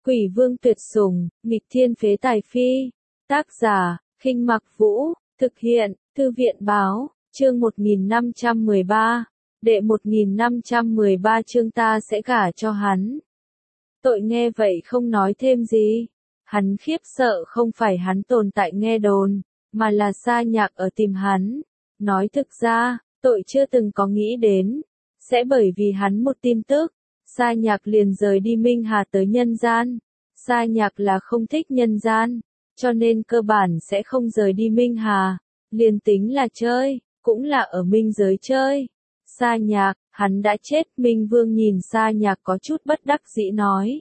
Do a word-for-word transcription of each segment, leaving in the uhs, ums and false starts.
Quỷ vương tuyệt sủng, nghịch thiên phế tài phi. Tác giả, Khinh Mặc Vũ, thực hiện, Thư viện báo, chương một nghìn năm trăm mười ba, đệ một nghìn năm trăm mười ba chương ta sẽ gả cho hắn. Tội nghe vậy không nói thêm gì. Hắn khiếp sợ không phải hắn tồn tại nghe đồn, mà là Sa Nhạc ở tìm hắn. Nói thực ra, tội chưa từng có nghĩ đến, sẽ bởi vì hắn một tin tức, Sa Nhạc liền rời đi Minh Hà tới nhân gian. Sa Nhạc là không thích nhân gian, cho nên cơ bản sẽ không rời đi Minh Hà, liền tính là chơi, cũng là ở Minh giới chơi. Sa Nhạc, hắn đã chết. Minh Vương nhìn Sa Nhạc có chút bất đắc dĩ nói.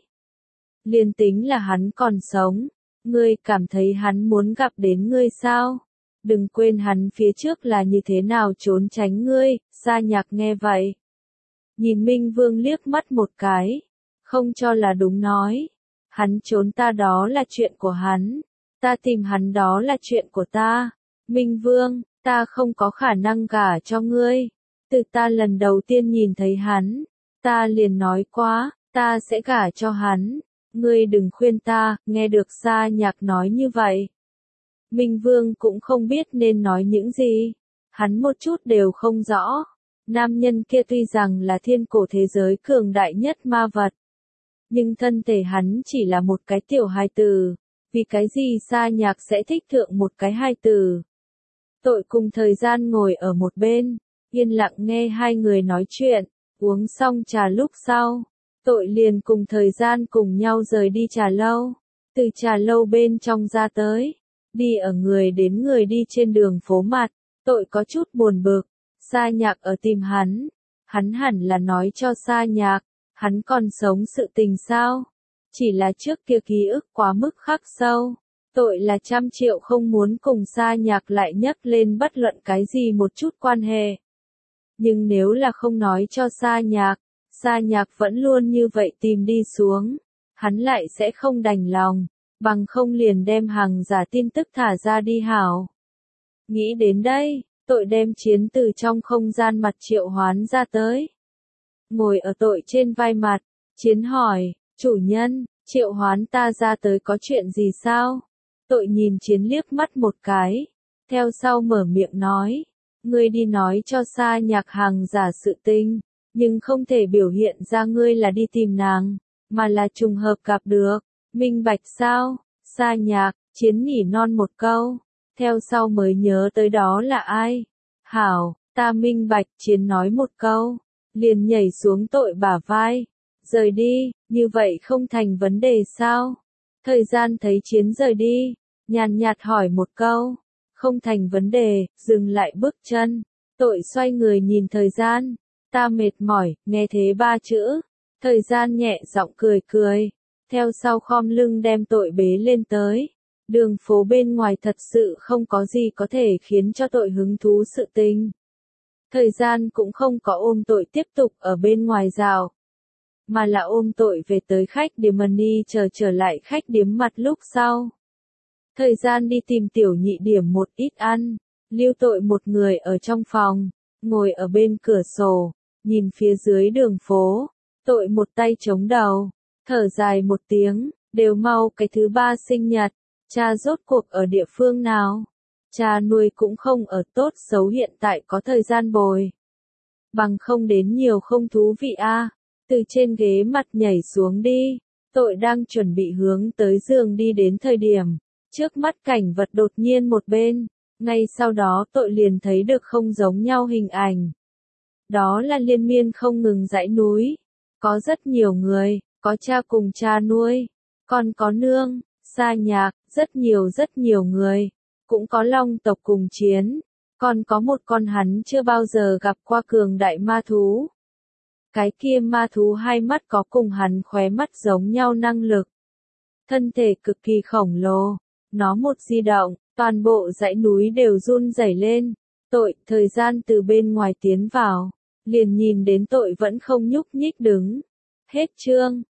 Liền tính là hắn còn sống, ngươi cảm thấy hắn muốn gặp đến ngươi sao? Đừng quên hắn phía trước là như thế nào trốn tránh ngươi. Sa Nhạc nghe vậy, nhìn Minh Vương liếc mắt một cái, không cho là đúng nói. Hắn trốn ta đó là chuyện của hắn, ta tìm hắn đó là chuyện của ta. Minh Vương, ta không có khả năng gả cho ngươi. Từ ta lần đầu tiên nhìn thấy hắn, ta liền nói quá, ta sẽ gả cho hắn. Ngươi đừng khuyên ta. Nghe được Sa Nhạc nói như vậy, Minh Vương cũng không biết nên nói những gì. Hắn một chút đều không rõ. Nam nhân kia tuy rằng là thiên cổ thế giới cường đại nhất ma vật, nhưng thân thể hắn chỉ là một cái tiểu hài tử. Vì cái gì Sa Nhạc sẽ thích thượng một cái hài tử? Tội cùng thời gian ngồi ở một bên, yên lặng nghe hai người nói chuyện. Uống xong trà lúc sau, Tội liền cùng thời gian cùng nhau rời đi trà lâu. Từ trà lâu bên trong ra tới, đi ở người đến người đi trên đường phố mặt. Tội có chút buồn bực. Sa Nhạc ở tìm hắn, hắn hẳn là nói cho Sa Nhạc, hắn còn sống sự tình sao? Chỉ là trước kia ký ức quá mức khắc sâu. Tội là trăm triệu không muốn cùng Sa Nhạc lại nhắc lên bất luận cái gì một chút quan hệ. Nhưng nếu là không nói cho Sa Nhạc, Sa Nhạc vẫn luôn như vậy tìm đi xuống, hắn lại sẽ không đành lòng, bằng không liền đem hàng giả tin tức thả ra đi hảo. Nghĩ đến đây, Tội đem Chiến từ trong không gian mặt triệu hoán ra tới. Ngồi ở Tội trên vai mặt, Chiến hỏi, chủ nhân, triệu hoán ta ra tới có chuyện gì sao? Tội nhìn Chiến liếc mắt một cái, theo sau mở miệng nói, ngươi đi nói cho Sa Nhạc hàng giả sự tình, nhưng không thể biểu hiện ra ngươi là đi tìm nàng, mà là trùng hợp gặp được, minh bạch sao? Sa Nhạc, Chiến nhỉ non một câu, theo sau mới nhớ tới đó là ai. Hảo, ta minh bạch. Chiến nói một câu, liền nhảy xuống Tội bả vai, rời đi. Như vậy không thành vấn đề sao? Thời gian thấy Chiến rời đi, nhàn nhạt hỏi một câu, không thành vấn đề. Dừng lại bước chân, Tội xoay người nhìn thời gian, ta mệt mỏi. Nghe thế ba chữ, thời gian nhẹ giọng cười cười, theo sau khom lưng đem Tội bế lên tới. Đường phố bên ngoài thật sự không có gì có thể khiến cho Tội hứng thú sự tình. Thời gian cũng không có ôm Tội tiếp tục ở bên ngoài rào, mà là ôm Tội về tới khách điếm Money chờ trở lại khách điếm mặt lúc sau. Thời gian đi tìm tiểu nhị điểm một ít ăn, lưu Tội một người ở trong phòng, ngồi ở bên cửa sổ, nhìn phía dưới đường phố. Tội một tay chống đầu, thở dài một tiếng, đều mau cái thứ ba sinh nhật. Cha rốt cuộc ở địa phương nào? Cha nuôi cũng không ở. Tốt xấu hiện tại có thời gian bồi, bằng không đến nhiều không thú vị a. À. Từ trên ghế mặt nhảy xuống đi. Tội đang chuẩn bị hướng tới giường đi đến thời điểm, trước mắt cảnh vật đột nhiên một bên, ngay sau đó Tội liền thấy được không giống nhau hình ảnh. Đó là liên miên không ngừng dãy núi, có rất nhiều người, có cha cùng cha nuôi, còn có nương, Sa Nhạc, rất nhiều rất nhiều người, cũng có Long tộc cùng Chiến, còn có một con hắn chưa bao giờ gặp qua cường đại ma thú. Cái kia ma thú hai mắt có cùng hắn khóe mắt giống nhau năng lực, thân thể cực kỳ khổng lồ, nó một di động, toàn bộ dãy núi đều run rẩy lên. Tội, thời gian từ bên ngoài tiến vào, liền nhìn đến Tội vẫn không nhúc nhích đứng. Hết chương.